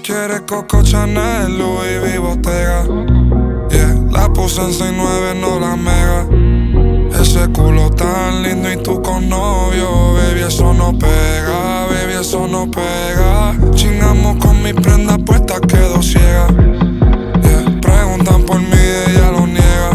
Quiere Coco Chanel, Louis V, Bottega. Yeah, la puse en 6'9", no la mega. Ese culo tan lindo y tú con novio. Baby, eso no pega, baby, eso no pega. Chingamos con mi prenda puesta, quedo ciega. Yeah, preguntan por mí, ella lo niega.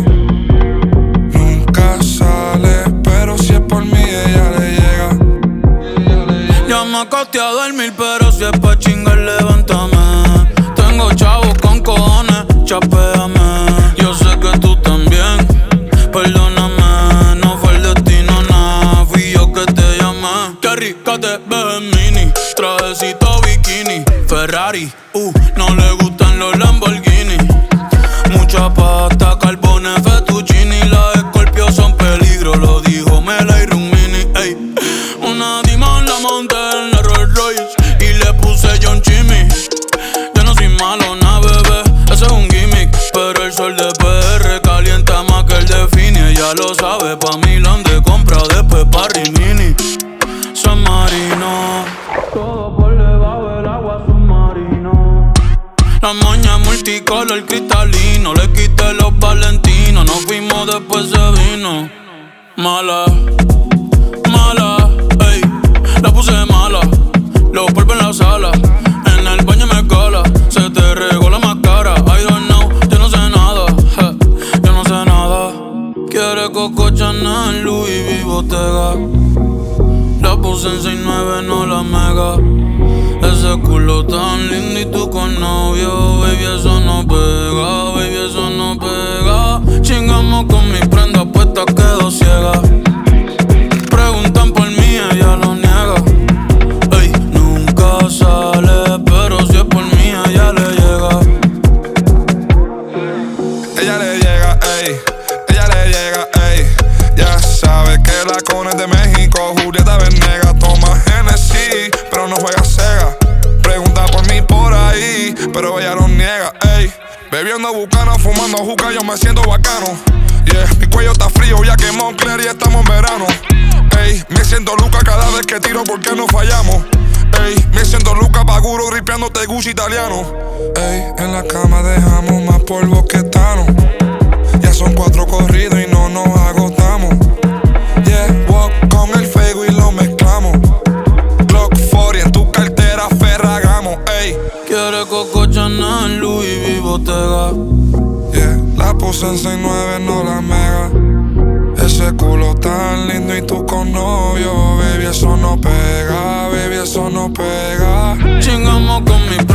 Nunca sale, pero si es por mí, ella le llega. Ya me acosté a dormir, pero si es pa' chingar, levántame. Tengo chavos con cojones, chapéame. Yo sé que tú también, perdóname. No fue el destino, nada, fui yo que te llamé. Qué rica te ves en mini, trajecito bikini. Ferrari, no le gustan los Lamborghini. Mucha pasta, carbones, fettuccini. Las Scorpio son peligro, lo dijo Mela y Rumini. Ey, una Dimon la monté en la Rolls Royce y le puse John Chimmy. Yo no soy malo, na bebé, ese es un gimmick. Pero el sol de PR calienta más que el de Fini. Ella lo sabe, pa' Milán de compra, después pa' Rimini. San Marino, todo por debajo del agua submarino. La moña multicolor cristalino, le quité los valentinos. Nos fuimos, después se vino. Mala, mala, ey, la puse mala. Los polvos en la sala, en el baño me cala. Se te regó la máscara, I don't know, yo no sé nada, yo no sé nada. Quiere Coco Chanel, Louis V, Bottega. La puse en 6'9", no la mega. Ese culo tan lindo y tú con novio. Baby, eso no pega, baby, eso no pega. Chingamos con mi prenda puesta, quedo ciega. Preguntan por mí, ella lo niega. Ey, nunca sale, pero si es por mí, ella le llega. Ella le llega, ey, ella le llega, ey. Ya sabe que la cona es de México. Julieta Venegas toma Genesis, pero no juega Sega. Pregunta por mí por ahí, pero ella lo niega, ey. Bebiendo bucana, fumando juca, yo me siento bacano. Yeah, mi cuello está frío, ya que Moncler y estamos en verano. Ey, me siento Luca cada vez que tiro porque no fallamos. Ey, me siento Luca Paguro gripeándote Gucci italiano. Ey, en la cama dejamos más polvo que Thanos. Ya son 4 corridos y no nos agotamos. Yeah, walk con el fuego y lo mezclamos. Glock 40 en tu cartera, Ferragamo, ey. Quiere Coco Chanel, Louis V, Bottega. Yeah, la puse en 6'9", no la mega. Ese culo tan lindo y tú con novio. Baby, eso no pega, baby, eso no pega. Chingamos con mi